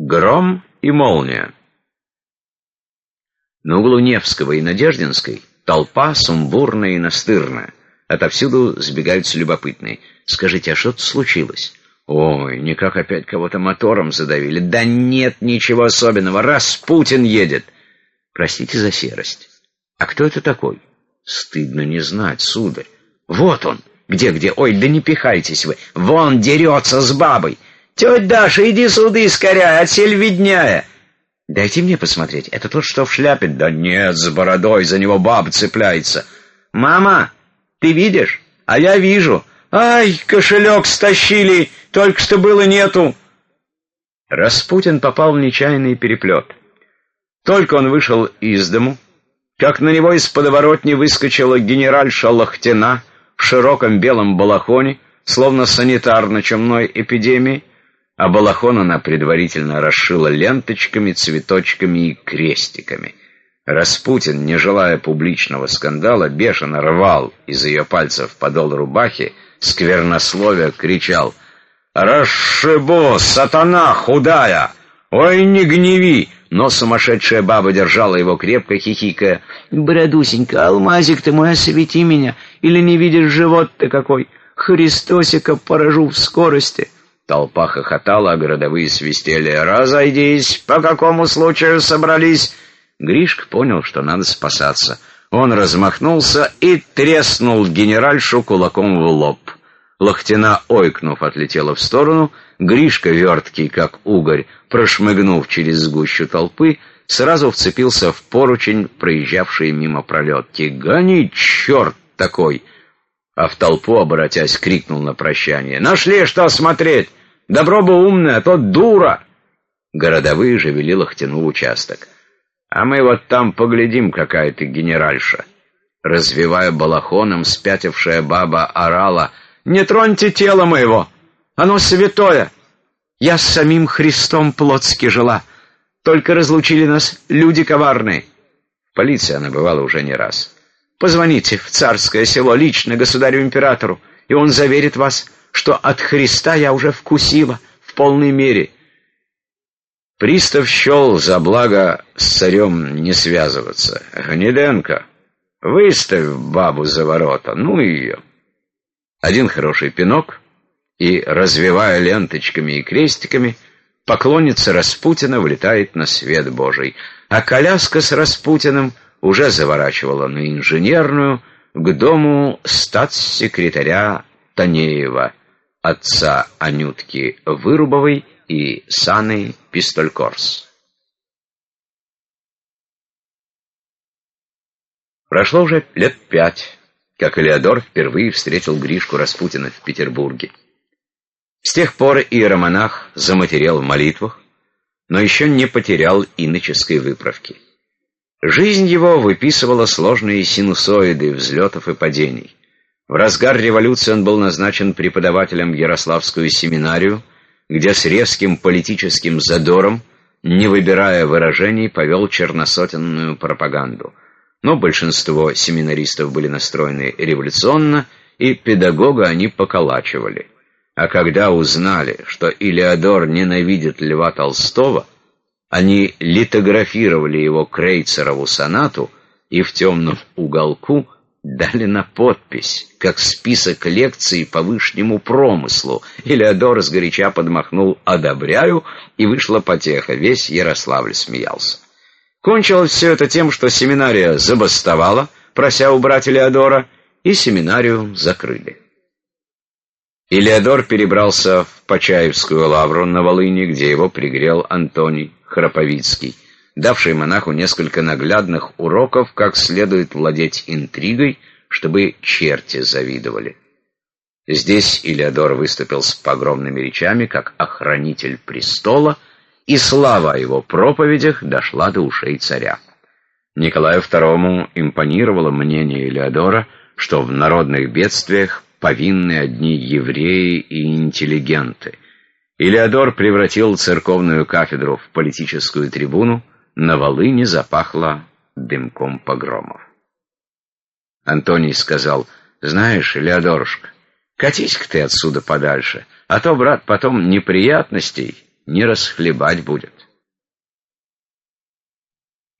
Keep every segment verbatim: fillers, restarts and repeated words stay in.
Гром и молния. На углу Невского и Надеждинской толпа сумбурная и настырная. Отовсюду сбегаются любопытные. Скажите, а что-то случилось? Ой, никак опять кого-то мотором задавили. Да нет ничего особенного, Распутин едет. Простите за серость. А кто это такой? Стыдно не знать, сударь. Вот он. Где-где? Ой, да не пихайтесь вы. Вон дерется с бабой. Тетя Даша, иди сюда скорее, отсель видняя. Дайте мне посмотреть. Это тот, что в шляпе? Да нет, с бородой, за него баба цепляется. Мама, ты видишь? А я вижу. Ай, кошелек стащили, только что было нету. Распутин попал в нечаянный переплет. Только он вышел из дому, как на него из подворотни выскочила генеральша Лохтина в широком белом балахоне, словно санитар на чумной эпидемии, а балахон она предварительно расшила ленточками, цветочками и крестиками. Распутин, не желая публичного скандала, бешено рвал из ее пальцев подол рубахи, сквернословия кричал: «Расшибу, сатана худая! Ой, не гневи!» Но сумасшедшая баба держала его крепко, хихикая: «Бородусенька, алмазик ты мой, освети меня! Или не видишь, живот-то какой! Христосика поражу в скорости!» Толпа хохотала, а городовые свистели: «Разойдись! По какому случаю собрались?» Гришка понял, что надо спасаться. Он размахнулся и треснул генеральшу кулаком в лоб. Лохтина, ойкнув, отлетела в сторону. Гришка, верткий как угорь, прошмыгнув через гущу толпы, сразу вцепился в поручень, проезжавший мимо пролетки. «Гони, черт такой!» А в толпу, оборотясь, крикнул на прощание: «Нашли, что смотреть! Добро бы умное, а то дура!» Городовые же вели Лохтину в участок. «А мы вот там поглядим, какая ты генеральша!» Развивая балахоном, спятившая баба орала: «Не троньте тело моего! Оно святое! Я с самим Христом плотски жила. Только разлучили нас люди коварные». В полиции она бывала уже не раз. «Позвоните в Царское село лично государю-императору, и он заверит вас, что от Христа я уже вкусила в полной мере». Пристав счел за благо с царем не связываться. «Гнеденко, выставь бабу за ворота, ну ее». Один хороший пинок, и, развивая ленточками и крестиками, поклонница Распутина влетает на свет Божий, а коляска с Распутиным уже заворачивала на Инженерную к дому статс-секретаря Танеева, отца Анютки Вырубовой и Саны Пистолькорс. Прошло уже лет пять, как Элеодор впервые встретил Гришку Распутина в Петербурге. С тех пор иеромонах заматерел в молитвах, но еще не потерял иноческой выправки. Жизнь его выписывала сложные синусоиды взлетов и падений. В разгар революции он был назначен преподавателем в Ярославскую семинарию, где с резким политическим задором, не выбирая выражений, повел черносотенную пропаганду. Но большинство семинаристов были настроены революционно, и педагога они поколачивали. А когда узнали, что Элеодор ненавидит Льва Толстого, они литографировали его Крейцерову сонату и в темном уголку дали на подпись, как список лекций по вышнему промыслу. Элеодор сгоряча подмахнул «одобряю», и вышла потеха, весь Ярославль смеялся. Кончилось все это тем, что семинария забастовала, прося убрать Элеодора, и семинарию закрыли. Элеодор перебрался в Почаевскую лавру на Волыни, где его пригрел Антоний Храповицкий, давший монаху несколько наглядных уроков, как следует владеть интригой, чтобы черти завидовали. Здесь Элеодор выступил с погромными речами, как охранитель престола, и слава о его проповедях дошла до ушей царя. Николаю второму импонировало мнение Элеодора, что в народных бедствиях повинны одни евреи и интеллигенты. Элеодор превратил церковную кафедру в политическую трибуну, на Волыни запахло дымком погромов. Антоний сказал: «Знаешь, Элеодорушка, катись-ка ты отсюда подальше, а то, брат, потом неприятностей не расхлебать будет».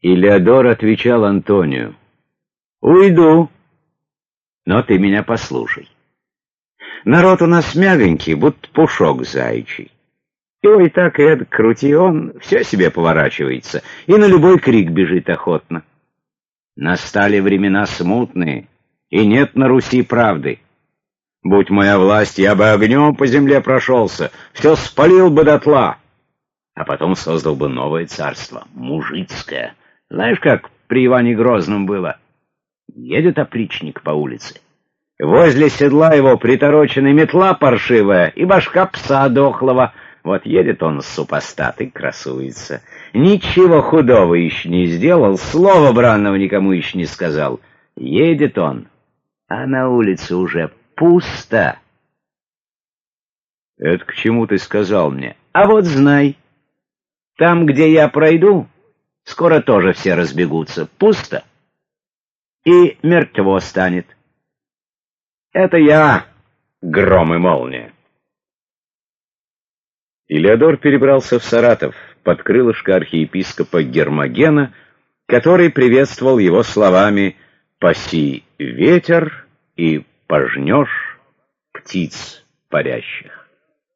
Илеодор отвечал Антонию: «Уйду, но ты меня послушай. Народ у нас мягонький, будто пушок заячий. Его и так и эдак крути, он все себе поворачивается и на любой крик бежит охотно. Настали времена смутные, и нет на Руси правды. Будь моя власть, я бы огнем по земле прошелся, все спалил бы дотла, а потом создал бы новое царство, мужицкое. Знаешь, как при Иване Грозном было? Едет опричник по улице. Возле седла его приторочена метла паршивая и башка пса дохлого. Вот едет он супостат и красуется. Ничего худого еще не сделал, слова бранного никому еще не сказал. Едет он, а на улице уже пусто. Это к чему ты сказал мне? А вот знай, там, где я пройду, скоро тоже все разбегутся. Пусто. И мертво станет. Это я, гром и молния. Илеодор перебрался в Саратов под крылышко архиепископа Гермогена, который приветствовал его словами «Паси ветер и пожнешь птиц парящих».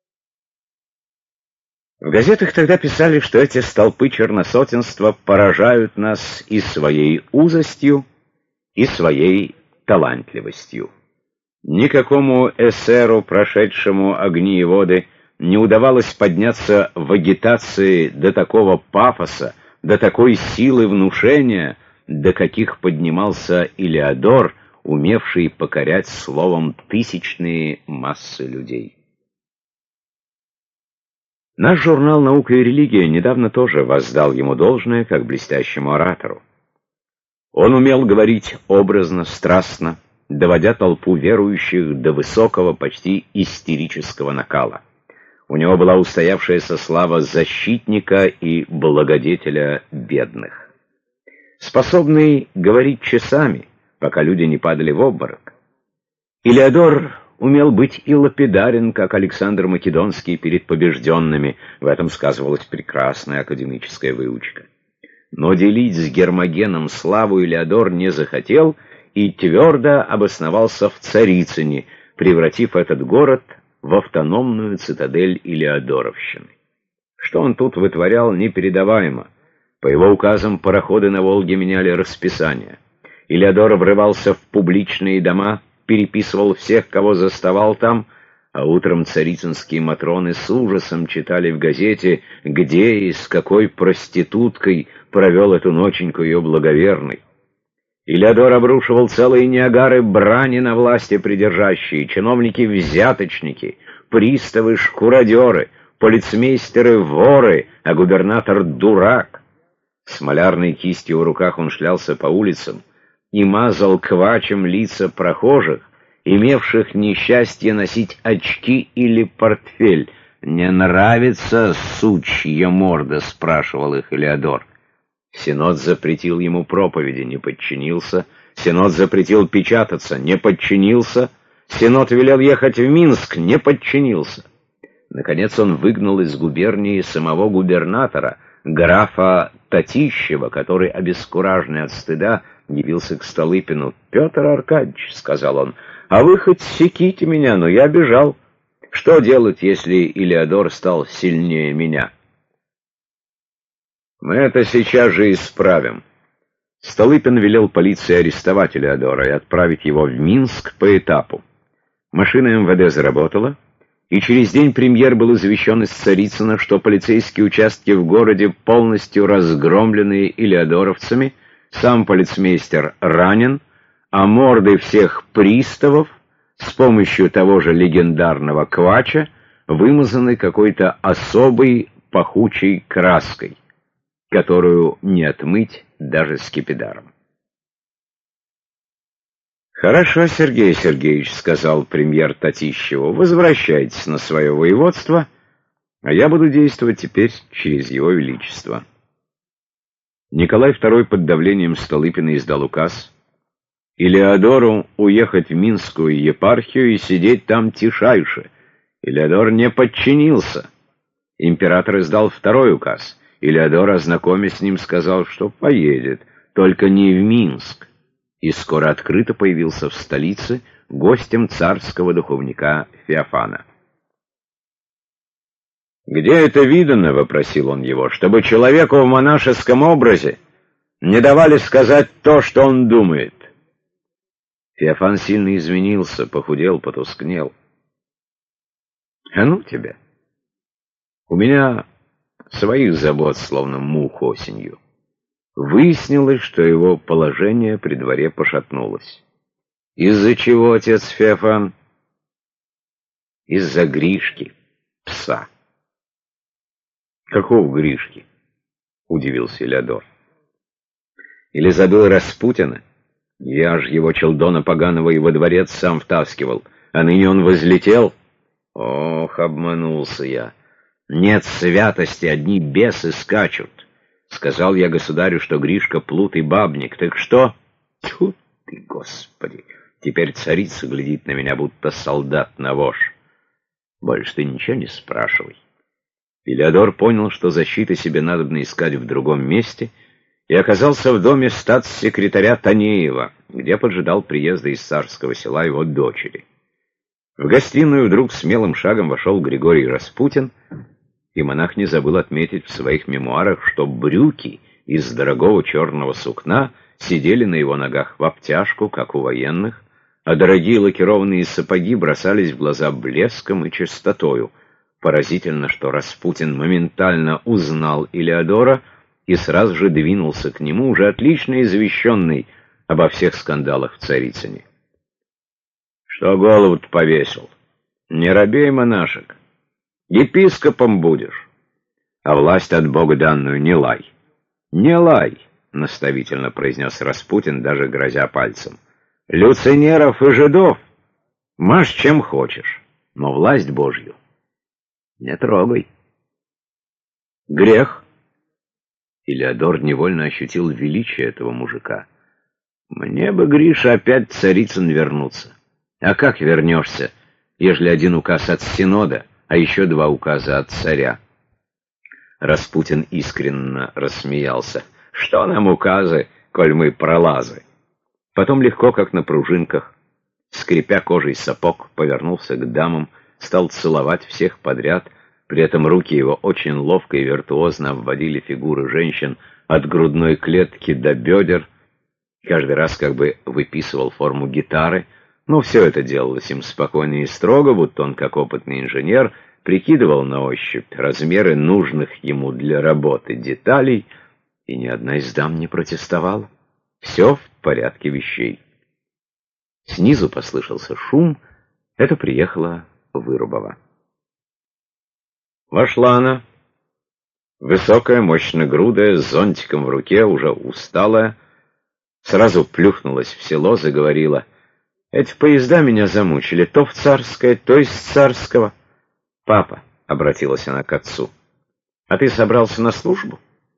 В газетах тогда писали, что эти столпы черносотенства поражают нас и своей узостью, и своей талантливостью. Никакому эсеру, прошедшему огни и воды, не удавалось подняться в агитации до такого пафоса, до такой силы внушения, до каких поднимался Илеодор, умевший покорять словом тысячные массы людей. Наш журнал «Наука и религия» недавно тоже воздал ему должное как блестящему оратору. Он умел говорить образно, страстно, доводя толпу верующих до высокого, почти истерического накала. У него была устоявшаяся слава защитника и благодетеля бедных. Способный говорить часами, пока люди не падали в обморок, Илеодор умел быть и лапидарен, как Александр Македонский перед побежденными. В этом сказывалась прекрасная академическая выучка. Но делить с Гермогеном славу Илеодор не захотел и твердо обосновался в Царицыне, превратив этот город в автономную цитадель Илеодоровщины. Что он тут вытворял, непередаваемо. По его указам пароходы на Волге меняли расписание. Илеодор врывался в публичные дома, переписывал всех, кого заставал там, а утром царицынские матроны с ужасом читали в газете, где и с какой проституткой провел эту ноченьку ее благоверный. Илеодор обрушивал целые Ниагары брани на власти придержащие, чиновники-взяточники, приставы-шкуродеры, полицмейстеры-воры, а губернатор-дурак. С малярной кистью в руках он шлялся по улицам и мазал квачем лица прохожих, имевших несчастье носить очки или портфель. «Не нравится сучья морда?» — спрашивал их Илеодор. Синод запретил ему проповеди, не подчинился. Синод запретил печататься, не подчинился. Синод велел ехать в Минск, не подчинился. Наконец он выгнал из губернии самого губернатора, графа Татищева, который, обескураженный от стыда, явился к Столыпину. «Петр Аркадьевич, — сказал он, — а вы хоть секите меня, но я бежал. Что делать, если Илеодор стал сильнее меня?» «Мы это сейчас же исправим». Столыпин велел полиции арестовать Илеодора и отправить его в Минск по этапу. Машина эм вэ дэ заработала, и через день премьер был извещен из Царицына, что полицейские участки в городе полностью разгромлены илеодоровцами, сам полицмейстер ранен, а морды всех приставов с помощью того же легендарного квача вымазаны какой-то особой пахучей краской, которую не отмыть даже скипидаром. «Хорошо, Сергей Сергеевич, — сказал премьер Татищеву, — возвращайтесь на свое воеводство, а я буду действовать теперь через его величество». Николай второй под давлением Столыпина издал указ Илеодору уехать в Минскую епархию и сидеть там тишайше. Илеодор не подчинился. Император издал второй указ Илеодор, ознакомясь с ним, сказал, что поедет, только не в Минск, и скоро открыто появился в столице гостем царского духовника Феофана. «Где это видано, — вопросил он его, — чтобы человеку в монашеском образе не давали сказать то, что он думает?» Феофан сильно изменился, похудел, потускнел. «А ну тебя! У меня своих забот, словно мух осенью». Выяснилось, что его положение при дворе пошатнулось. Из-за чего, отец Феофан? Из-за Гришки, пса. «Какого Гришки?» — удивился Илеодор. «Или забыл Распутина? Я ж его, челдона поганого, и во дворец сам втаскивал, а ныне он возлетел. Ох, обманулся я. Нет святости, одни бесы скачут. Сказал я государю, что Гришка плут и бабник. Так что? Тьфу ты, Господи! Теперь царица глядит на меня, будто солдат на вож. Больше ты ничего не спрашивай». Илеодор понял, что защиты себе надобно искать в другом месте, и оказался в доме статс-секретаря Танеева, где поджидал приезда из царского села его дочери. В гостиную вдруг смелым шагом вошел Григорий Распутин, и монах не забыл отметить в своих мемуарах, что брюки из дорогого черного сукна сидели на его ногах в обтяжку, как у военных, а дорогие лакированные сапоги бросались в глаза блеском и чистотою. Поразительно, что Распутин моментально узнал Илеодора и сразу же двинулся к нему, уже отлично извещенный обо всех скандалах в Царицыне. «Что голову-то повесил? Не робей, монашек. Епископом будешь, а власть от Бога данную не лай». «Не лай», — наставительно произнес Распутин, даже грозя пальцем. «Люцинеров и жидов мажь чем хочешь, но власть Божью не трогай». «Грех». Илеодор невольно ощутил величие этого мужика. «Мне бы, Гриша, опять Царицын вернуться. А как вернешься, ежели один указ от Синода, а еще два указа от царя?» Распутин искренне рассмеялся. «Что нам указы, коль мы пролазы?» Потом легко, как на пружинках, скрипя кожей сапог, повернулся к дамам, стал целовать всех подряд. При этом руки его очень ловко и виртуозно обводили фигуры женщин от грудной клетки до бедер, каждый раз как бы выписывал форму гитары, но все это делалось им спокойно и строго, будто он, как опытный инженер, прикидывал на ощупь размеры нужных ему для работы деталей, и ни одна из дам не протестовала. Все в порядке вещей. Снизу послышался шум. Это приехала Вырубова. Вошла она, высокая, мощногрудая, с зонтиком в руке, уже усталая, сразу плюхнулась в село, заговорила: «Эти поезда меня замучили, то в Царское, то из Царского». «Папа», — обратилась она к отцу, — «а ты собрался на службу?»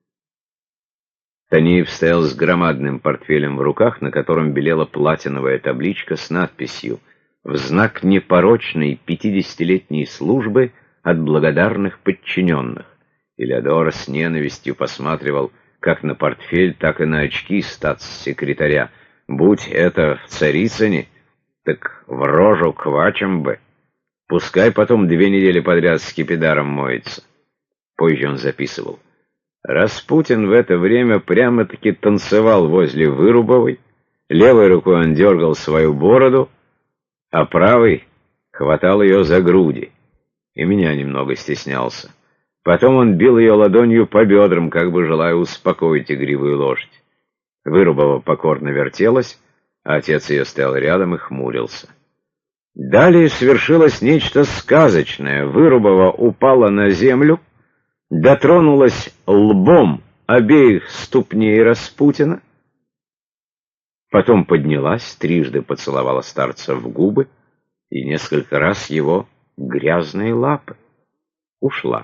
Танеев стоял с громадным портфелем в руках, на котором белела платиновая табличка с надписью «В знак непорочной пятидесятилетней службы от благодарных подчиненных». Илеодор с ненавистью посматривал как на портфель, так и на очки статс-секретаря. Будь это в Царицыне, так в рожу квачем бы. Пускай потом две недели подряд скипидаром моется. Позже он записывал: Распутин в это время прямо-таки танцевал возле Вырубовой, левой рукой он дергал свою бороду, а правой хватал ее за груди, и меня немного стеснялся. Потом он бил ее ладонью по бедрам, как бы желая успокоить игривую лошадь. Вырубова покорно вертелась, а отец ее стоял рядом и хмурился. Далее свершилось нечто сказочное. Вырубова упала на землю, дотронулась лбом обеих ступней Распутина, потом поднялась, трижды поцеловала старца в губы и несколько раз его грязные лапы. Ушла.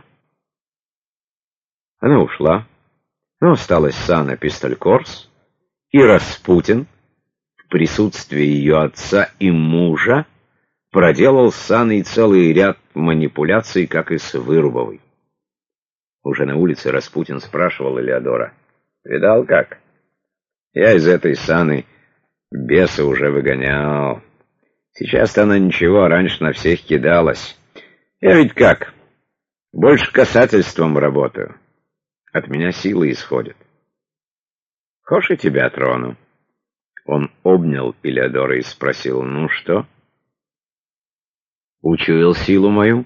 Она ушла, но осталась Сана Пистолькорс, и Распутин в присутствии ее отца и мужа проделал с Саной целый ряд манипуляций, как и с Вырубовой. Уже на улице Распутин спрашивал Элеодора. «Видал как? Я из этой саны беса уже выгонял. Сейчас-то она ничего, а раньше на всех кидалась. Я ведь как? Больше касательством работаю. От меня силы исходят. Хошь и тебя трону?» Он обнял Элеодора и спросил: «Ну что? Учуял силу мою?»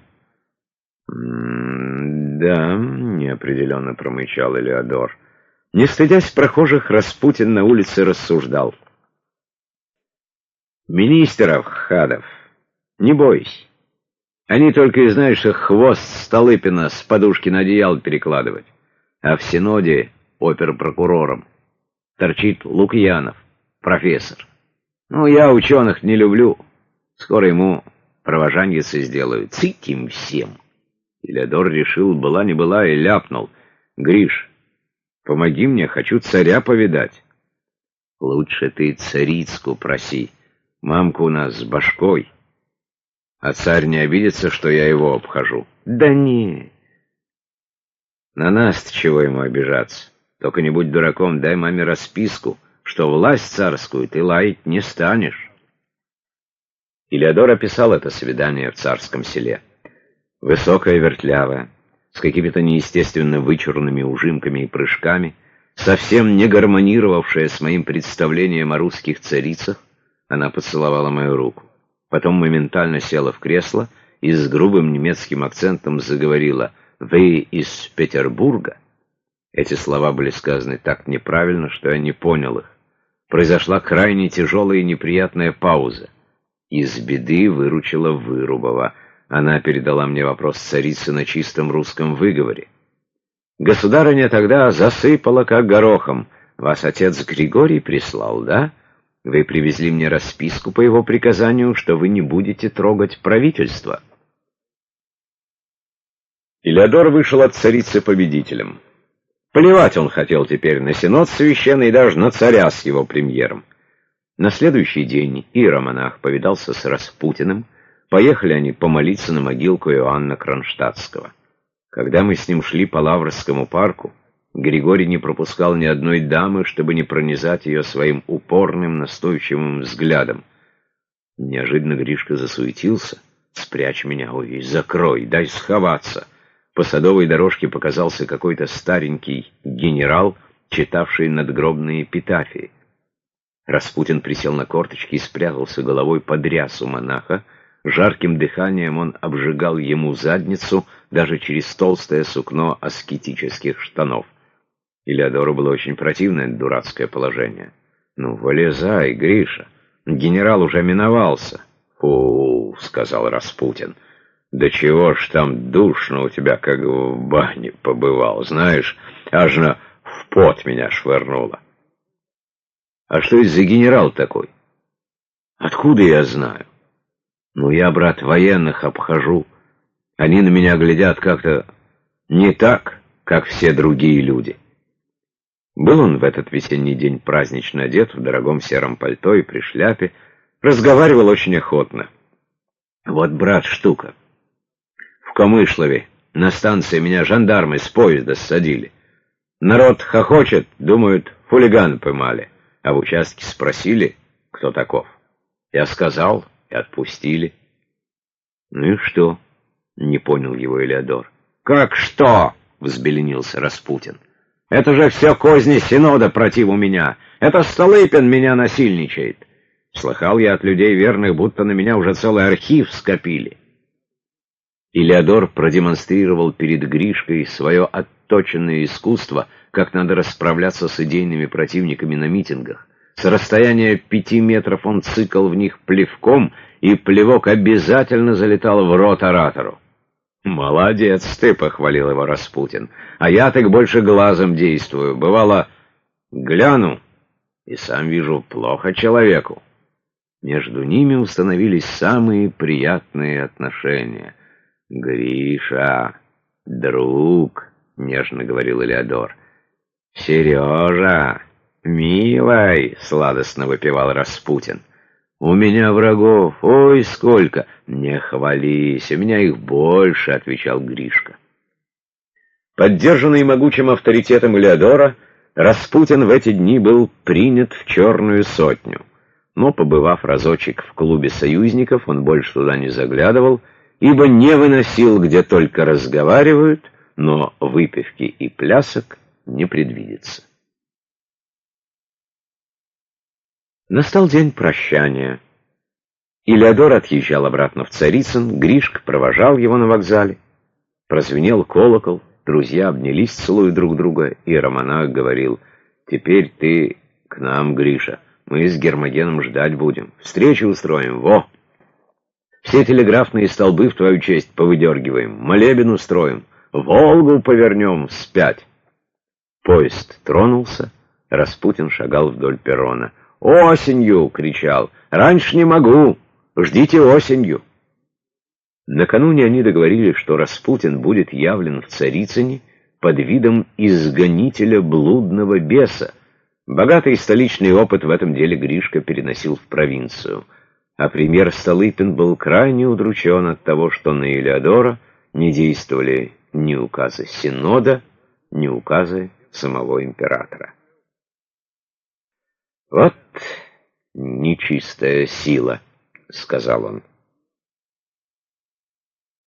«Да», — неопределенно промычал Элеодор. Не стыдясь прохожих, Распутин на улице рассуждал. «Министров, хадов, не бойся. Они только и знают, что хвост Столыпина с подушки на одеяло перекладывать. А в Синоде оперпрокурором торчит Лукьянов, профессор. Ну, я ученых не люблю. Скоро ему провожаньицы сделают. Цыть им всем». Элеодор решил, была не была, и ляпнул: «Гриш, помоги мне, хочу царя повидать». «Лучше ты царицку проси. Мамка у нас с башкой. А царь не обидится, что я его обхожу?» «Да не. На нас-то чего ему обижаться? Только не будь дураком, дай маме расписку, что власть царскую ты лаять не станешь». Элеодор описал это свидание в Царском Селе. Высокая, вертлявая, с какими-то неестественно вычурными ужимками и прыжками, совсем не гармонировавшая с моим представлением о русских царицах, она поцеловала мою руку. Потом моментально села в кресло и с грубым немецким акцентом заговорила: «Вы из Петербурга?» Эти слова были сказаны так неправильно, что я не понял их. Произошла крайне тяжелая и неприятная пауза. Из беды выручила Вырубова. Она передала мне вопрос царицы на чистом русском выговоре. «Государыня тогда засыпала как горохом. Вас отец Григорий прислал, да? Вы привезли мне расписку по его приказанию, что вы не будете трогать правительство». Элеодор вышел от царицы победителем. Плевать он хотел теперь на синод священный и даже на царя с его премьером. На следующий день иеромонах повидался с Распутиным. Поехали они помолиться на могилку Иоанна Кронштадтского. Когда мы с ним шли по Лаврскому парку, Григорий не пропускал ни одной дамы, чтобы не пронизать ее своим упорным, настойчивым взглядом. Неожиданно Гришка засуетился. «Спрячь меня, ой, закрой, дай сховаться». По садовой дорожке показался какой-то старенький генерал, читавший надгробные эпитафии. Распутин присел на корточки и спрятался головой под рясу монаха. Жарким дыханием он обжигал ему задницу даже через толстое сукно аскетических штанов. Элеодору было очень противно это дурацкое положение. «Ну, вылезай, Гриша, генерал уже миновался». «Фу», — сказал Распутин, — «да чего ж там душно у тебя, как в бане побывал, знаешь, аж на в пот меня швырнуло». «А что это за генерал такой?» «Откуда я знаю?» «Ну, я, брат, военных обхожу. Они на меня глядят как-то не так, как все другие люди». Был он в этот весенний день празднично одет, в дорогом сером пальто и при шляпе, разговаривал очень охотно. «Вот, брат, штука. В Камышлове на станции меня жандармы с поезда ссадили. Народ хохочет, думают, хулиганы поймали. А в участке спросили, кто таков. Я сказал, и отпустили». «Ну и что?» — не понял его Элеодор. «Как что?» — взбеленился Распутин. «Это же все козни Синода против у меня. Это Столыпин меня насильничает. Слыхал я от людей верных, будто на меня уже целый архив скопили». Элеодор продемонстрировал перед Гришкой свое отточенное искусство, как надо расправляться с идейными противниками на митингах. С расстояния пяти метров он цикал в них плевком, и плевок обязательно залетал в рот оратору. «Молодец ты», — похвалил его Распутин, — «а я так больше глазом действую. Бывало, гляну, и сам вижу, плохо человеку». Между ними установились самые приятные отношения. «Гриша, друг», — нежно говорил Элеодор. «Сережа, милый», — сладостно выпивал Распутин. «У меня врагов, ой, сколько!» «Не хвались, у меня их больше», — отвечал Гришка. Поддержанный могучим авторитетом Элеодора, Распутин в эти дни был принят в черную сотню. Но, побывав разочек в клубе союзников, он больше туда не заглядывал, ибо не выносил, где только разговаривают, но выпивки и плясок не предвидится. Настал день прощания. Элеодор отъезжал обратно в Царицын, Гришка провожал его на вокзале. Прозвенел колокол, друзья обнялись, целуя друг друга, и Романах говорил: «Теперь ты к нам, Гриша, мы с Гермогеном ждать будем, встречу устроим, во! Все телеграфные столбы в твою честь повыдергиваем, молебен устроим, Волгу повернем вспять». Поезд тронулся, Распутин шагал вдоль перрона. «Осенью!» — кричал. «Раньше не могу! Ждите осенью!» Накануне они договорились, что Распутин будет явлен в Царицыне под видом изгонителя блудного беса. Богатый столичный опыт в этом деле Гришка переносил в провинцию. А премьер Столыпин был крайне удручен от того, что на Элеодора не действовали ни указы Синода, ни указы самого императора. «Вот нечистая сила», — сказал он.